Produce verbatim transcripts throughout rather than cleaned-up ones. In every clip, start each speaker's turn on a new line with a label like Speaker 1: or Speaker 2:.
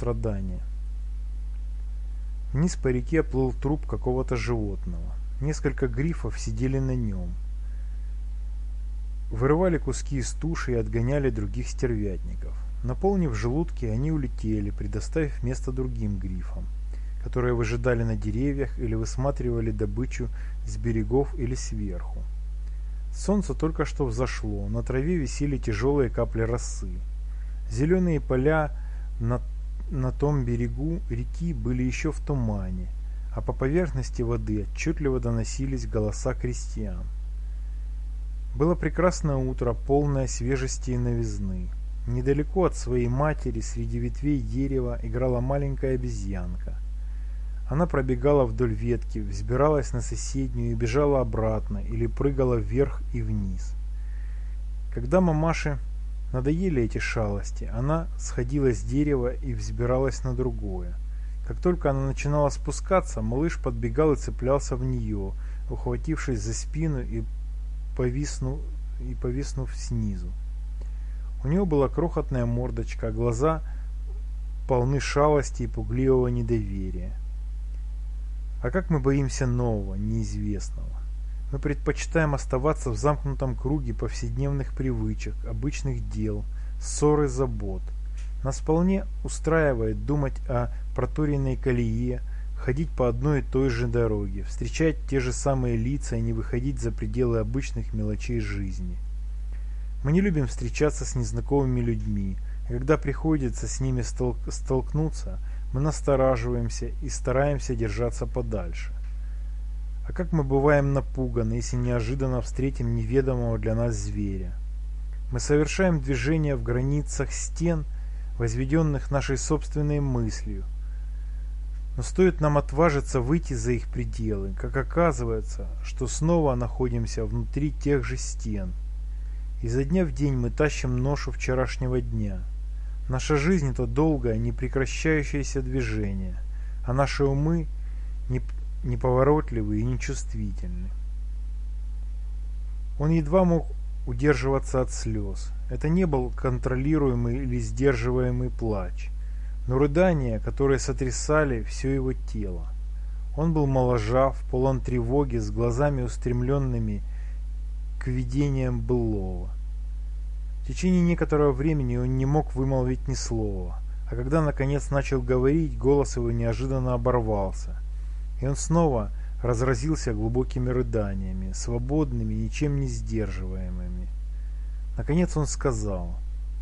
Speaker 1: страдания. Вниз по реке плыл труп какого-то животного. Несколько грифов сидели на нем. Вырывали куски из туши и отгоняли других стервятников. Наполнив желудки, они улетели, предоставив место другим грифам, которые выжидали на деревьях или высматривали добычу с берегов или сверху. Солнце только что взошло, на траве висели тяжелые капли росы. Зеленые поля на, на том берегу реки были еще в тумане, а по поверхности воды отчетливо доносились голоса крестьян. Было прекрасное утро, полное свежести и новизны. Недалеко от своей матери, среди ветвей дерева, играла маленькая обезьянка. Она пробегала вдоль ветки, взбиралась на соседнюю и бежала обратно или прыгала вверх и вниз. Когда мамаше надоели эти шалости, она сходила с дерева и взбиралась на другое. Как только она начинала спускаться, малыш подбегал и цеплялся в нее, ухватившись за спину и повиснув, и повиснув снизу. У него была крохотная мордочка, а глаза полны шалости и пугливого недоверия. А как мы боимся нового, неизвестного. Мы предпочитаем оставаться в замкнутом круге повседневных привычек, обычных дел, ссор и забот. Нас вполне устраивает думать о проторенной колее, ходить по одной и той же дороге, встречать те же самые лица и не выходить за пределы обычных мелочей жизни. Мы не любим встречаться с незнакомыми людьми, а когда приходится с ними стол- столкнуться, мы настораживаемся и стараемся держаться подальше. А как мы бываем напуганы, если неожиданно встретим неведомого для нас зверя? Мы совершаем движение в границах стен, возведенных нашей собственной мыслью. Но стоит нам отважиться выйти за их пределы, как оказывается, что снова находимся внутри тех же стен. Изо дня в день мы тащим ношу вчерашнего дня. Наша жизнь – это долгое, непрекращающееся движение, а наши умы неповоротливы и нечувствительны. Он едва мог удерживаться от слез. Это не был контролируемый или сдерживаемый плач, но рыдания, которые сотрясали все его тело. Он был моложав, полон тревоги, с глазами устремленными к видениям былого. В течение некоторого времени он не мог вымолвить ни слова, а когда наконец начал говорить, голос его неожиданно оборвался, и он снова разразился глубокими рыданиями, свободными, ничем не сдерживаемыми. Наконец он сказал: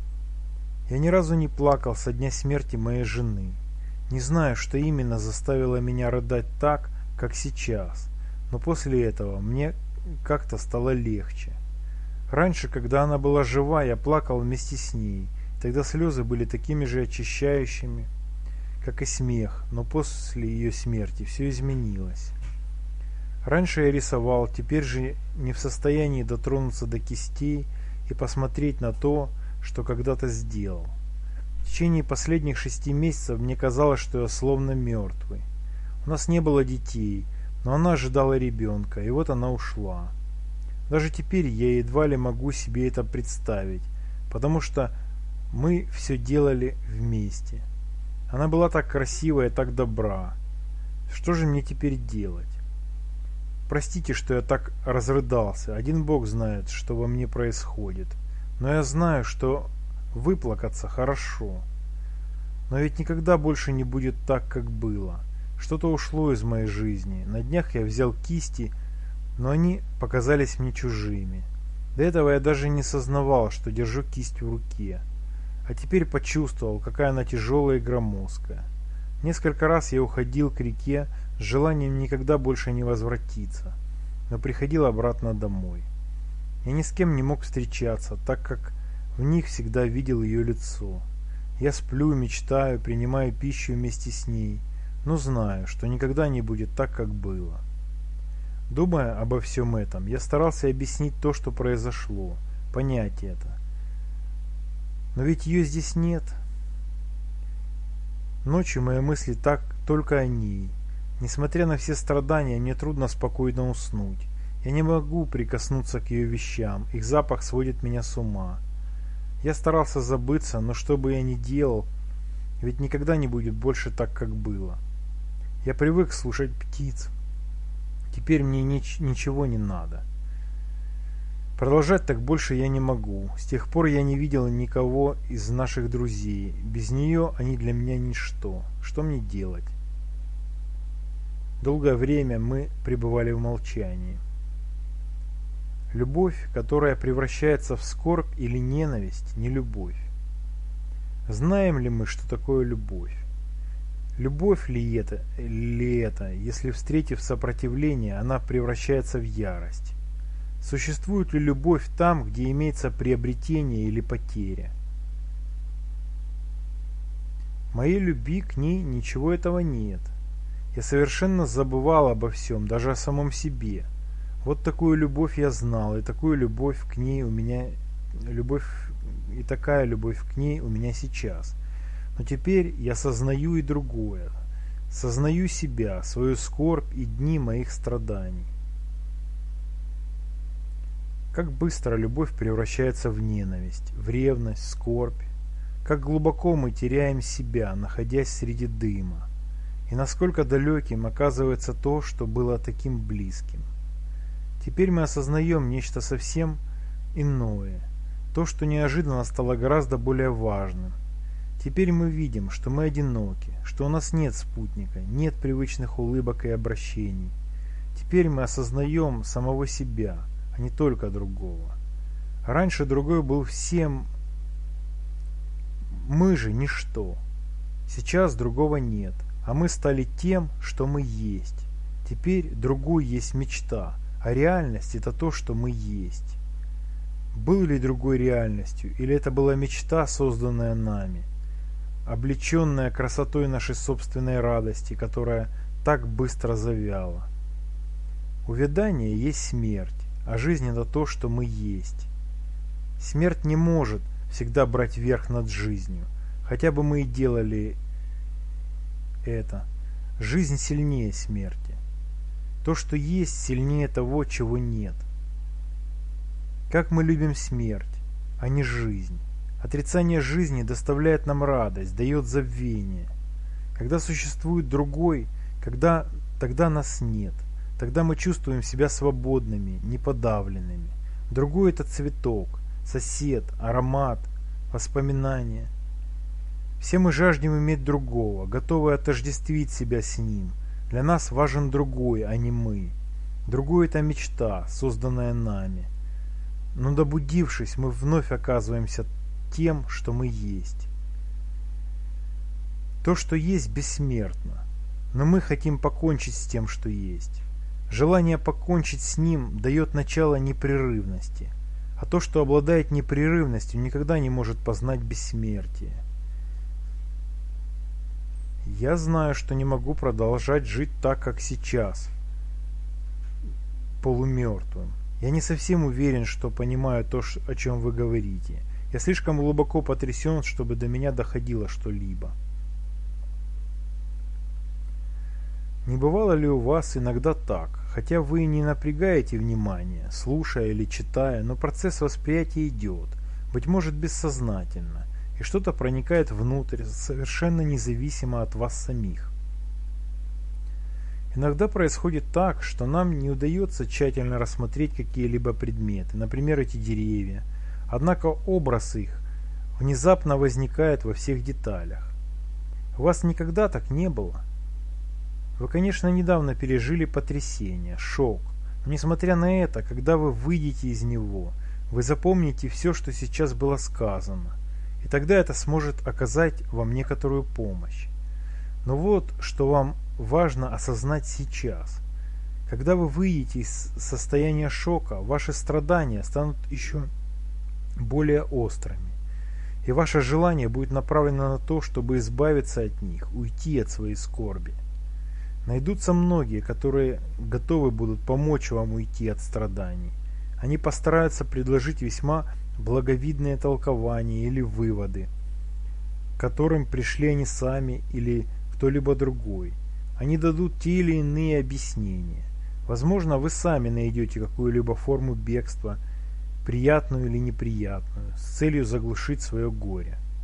Speaker 1: «Я ни разу не плакал со дня смерти моей жены. Не знаю, что именно заставило меня рыдать так, как сейчас, но после этого мне как-то стало легче. Раньше, когда она была жива, я плакал вместе с ней, тогда слезы были такими же очищающими, как и смех, но после ее смерти все изменилось. Раньше я рисовал, теперь же не в состоянии дотронуться до кистей и посмотреть на то, что когда-то сделал. В течение последних шести месяцев мне казалось, что я словно мертвый. У нас не было детей, но она ожидала ребенка, и вот она ушла. Даже теперь я едва ли могу себе это представить, потому что мы все делали вместе. Она была так красива и так добра. Что же мне теперь делать? Простите, что я так разрыдался. Один Бог знает, что во мне происходит. Но я знаю, что выплакаться хорошо. Но ведь никогда больше не будет так, как было. Что-то ушло из моей жизни. На днях я взял кисти, но они показались мне чужими. До этого я даже не сознавал, что держу кисть в руке. А теперь почувствовал, какая она тяжелая и громоздкая. Несколько раз я уходил к реке с желанием никогда больше не возвратиться, но приходил обратно домой. Я ни с кем не мог встречаться, так как в них всегда видел ее лицо. Я сплю, мечтаю, принимаю пищу вместе с ней, но знаю, что никогда не будет так, как было. Думая обо всем этом, я старался объяснить то, что произошло, понять это. Но ведь ее здесь нет. Ночью мои мысли так только о ней. Несмотря на все страдания, мне трудно спокойно уснуть. Я не могу прикоснуться к ее вещам, их запах сводит меня с ума. Я старался забыться, но что бы я ни делал, Ведь никогда не будет больше так, как было. Я привык слушать птиц. Теперь мне нич- ничего не надо. Продолжать так больше я не могу. С тех пор я не видел никого из наших друзей. Без нее они для меня ничто. Что мне делать? Долгое время мы пребывали в молчании. Любовь, которая превращается в скорбь или ненависть, не любовь. Знаем ли мы, что такое любовь? Любовь ли это, ли это, если, встретив сопротивление, она превращается в ярость? Существует ли любовь там, где имеется приобретение или потеря? В моей любви к ней ничего этого нет. Я совершенно забывал обо всем, даже о самом себе. Вот такую любовь я знал, и такую любовь к ней у меня, любовь, и такая любовь к ней у меня сейчас. Но теперь я сознаю и другое. Сознаю себя, свою скорбь и дни моих страданий. Как быстро любовь превращается в ненависть, в ревность, скорбь. Как глубоко мы теряем себя, находясь среди дыма. И насколько далеким оказывается то, что было таким близким. Теперь мы осознаем нечто совсем иное. То, что неожиданно стало гораздо более важным. Теперь мы видим, что мы одиноки, что у нас нет спутника, нет привычных улыбок и обращений. Теперь мы осознаем самого себя, а не только другого. Раньше другой был всем, мы же ничто. Сейчас другого нет, а мы стали тем, что мы есть. Теперь другой есть мечта, а реальность – это то, что мы есть. Был ли другой реальностью, или это была мечта, созданная нами, облеченная красотой нашей собственной радости, которая так быстро завяла? Увядание есть смерть, а жизнь – это то, что мы есть. Смерть не может всегда брать верх над жизнью, хотя бы мы и делали это. Жизнь сильнее смерти. То, что есть, сильнее того, чего нет. Как мы любим смерть, а не жизнь. Отрицание жизни доставляет нам радость, дает забвение. Когда существует другой, когда, тогда нас нет. Тогда мы чувствуем себя свободными, неподавленными. Другой – это цветок, сосед, аромат, воспоминания. Все мы жаждем иметь другого, готовы отождествить себя с ним. Для нас важен другой, а не мы. Другой – это мечта, созданная нами. Но добудившись, мы вновь оказываемся тем, что мы есть. То, что есть, бессмертно. Но мы хотим покончить с тем, что есть. Желание покончить с ним дает начало непрерывности, а то, что обладает непрерывностью, никогда не может познать бессмертие. Я знаю, что не могу продолжать жить так, как сейчас, полумертвым. Я не совсем уверен, что понимаю то, о чем вы говорите. Я слишком глубоко потрясен, чтобы до меня доходило что-либо. Не бывало ли у вас иногда так, хотя вы не напрягаете внимание, слушая или читая, но процесс восприятия идет, быть может бессознательно, и что-то проникает внутрь, совершенно независимо от вас самих? Иногда происходит так, что нам не удается тщательно рассмотреть какие-либо предметы, например, эти деревья, однако образ их внезапно возникает во всех деталях. У вас никогда так не было? Вы, конечно, недавно пережили потрясение, шок, но несмотря на это, когда вы выйдете из него, вы запомните все, что сейчас было сказано, и тогда это сможет оказать вам некоторую помощь. Но вот, что вам важно осознать сейчас. Когда вы выйдете из состояния шока, ваши страдания станут еще более острыми, и ваше желание будет направлено на то, чтобы избавиться от них, уйти от своей скорби. Найдутся многие, которые готовы будут помочь вам уйти от страданий. Они постараются предложить весьма благовидные толкования или выводы, к которым пришли они сами или кто-либо другой. Они дадут те или иные объяснения. Возможно, вы сами найдете какую-либо форму бегства, приятную или неприятную, с целью заглушить свое горе.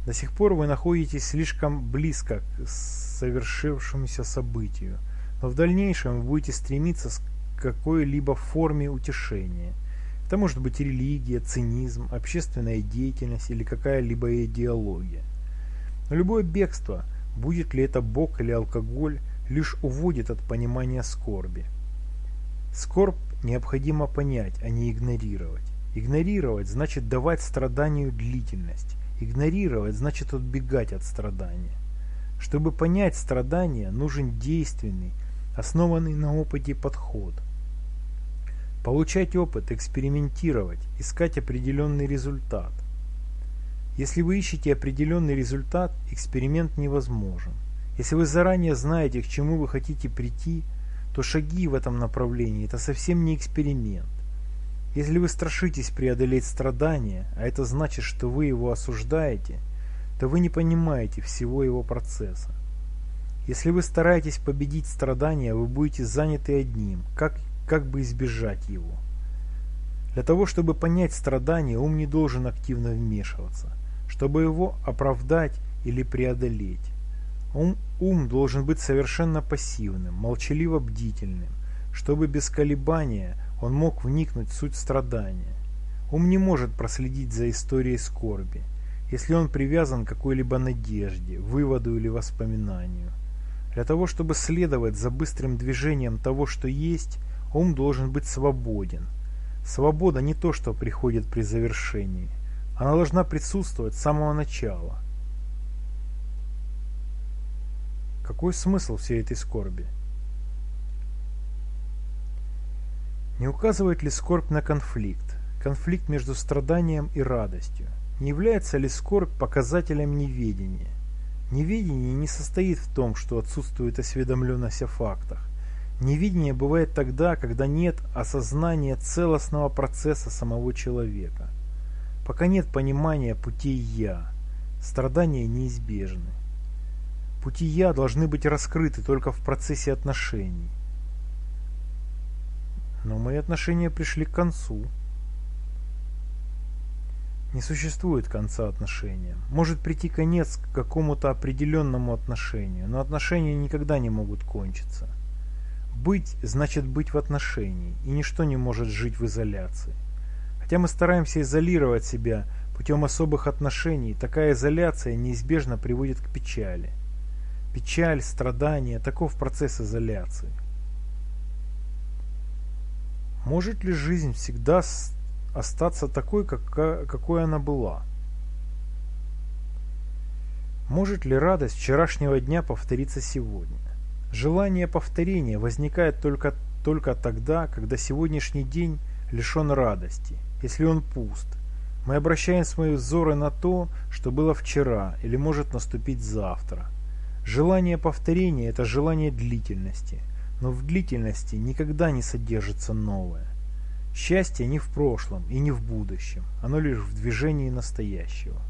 Speaker 1: До сих пор вы находитесь слишком близко к совершившемуся событию, но в дальнейшем вы будете стремиться к какой-либо форме утешения. Это может быть религия, цинизм, общественная деятельность или какая-либо идеология. Но любое бегство, будет ли это Бог или алкоголь, лишь уводит от понимания скорби. Скорбь необходимо понять, а не игнорировать. Игнорировать значит давать страданию длительность. Игнорировать значит отбегать от страдания. Чтобы понять страдания, нужен действенный, основанный на опыте подход. Получать опыт, экспериментировать, искать определенный результат. Если вы ищете определенный результат, эксперимент невозможен. Если вы заранее знаете, к чему вы хотите прийти, то шаги в этом направлении – это совсем не эксперимент. Если вы страшитесь преодолеть страдания, а это значит, что вы его осуждаете, то вы не понимаете всего его процесса. Если вы стараетесь победить страдания, вы будете заняты одним – как, как бы избежать его. Для того, чтобы понять страдание, ум не должен активно вмешиваться, чтобы его оправдать или преодолеть. Ум, ум должен быть совершенно пассивным, молчаливо бдительным, чтобы без колебания он мог вникнуть в суть страдания. Ум не может проследить за историей скорби, если он привязан к какой-либо надежде, выводу или воспоминанию. Для того, чтобы следовать за быстрым движением того, что есть, ум должен быть свободен. Свобода не то, что приходит при завершении. Она должна присутствовать с самого начала. Какой смысл всей этой скорби? Не указывает ли скорбь на конфликт? Конфликт между страданием и радостью? Не является ли скорбь показателем неведения? Неведение не состоит в том, что отсутствует осведомленность о фактах. Неведение бывает тогда, когда нет осознания целостного процесса самого человека. Пока нет понимания путей «я», страдания неизбежны. Пути «я» должны быть раскрыты только в процессе отношений. Но мои отношения пришли к концу. Не существует конца отношениям. Может прийти конец к какому-то определенному отношению, но отношения никогда не могут кончиться. Быть значит быть в отношении, и ничто не может жить в изоляции. Хотя мы стараемся изолировать себя путем особых отношений, такая изоляция неизбежно приводит к печали. Печаль, страдания – таков процесс изоляции. Может ли жизнь всегда остаться такой, какой она была? Может ли радость вчерашнего дня повториться сегодня? Желание повторения возникает только, только тогда, когда сегодняшний день лишен радости, если он пуст. Мы обращаем свои взоры на то, что было вчера или может наступить завтра. Желание повторения – это желание длительности, но в длительности никогда не содержится новое. Счастье не в прошлом и не в будущем, оно лишь в движении настоящего.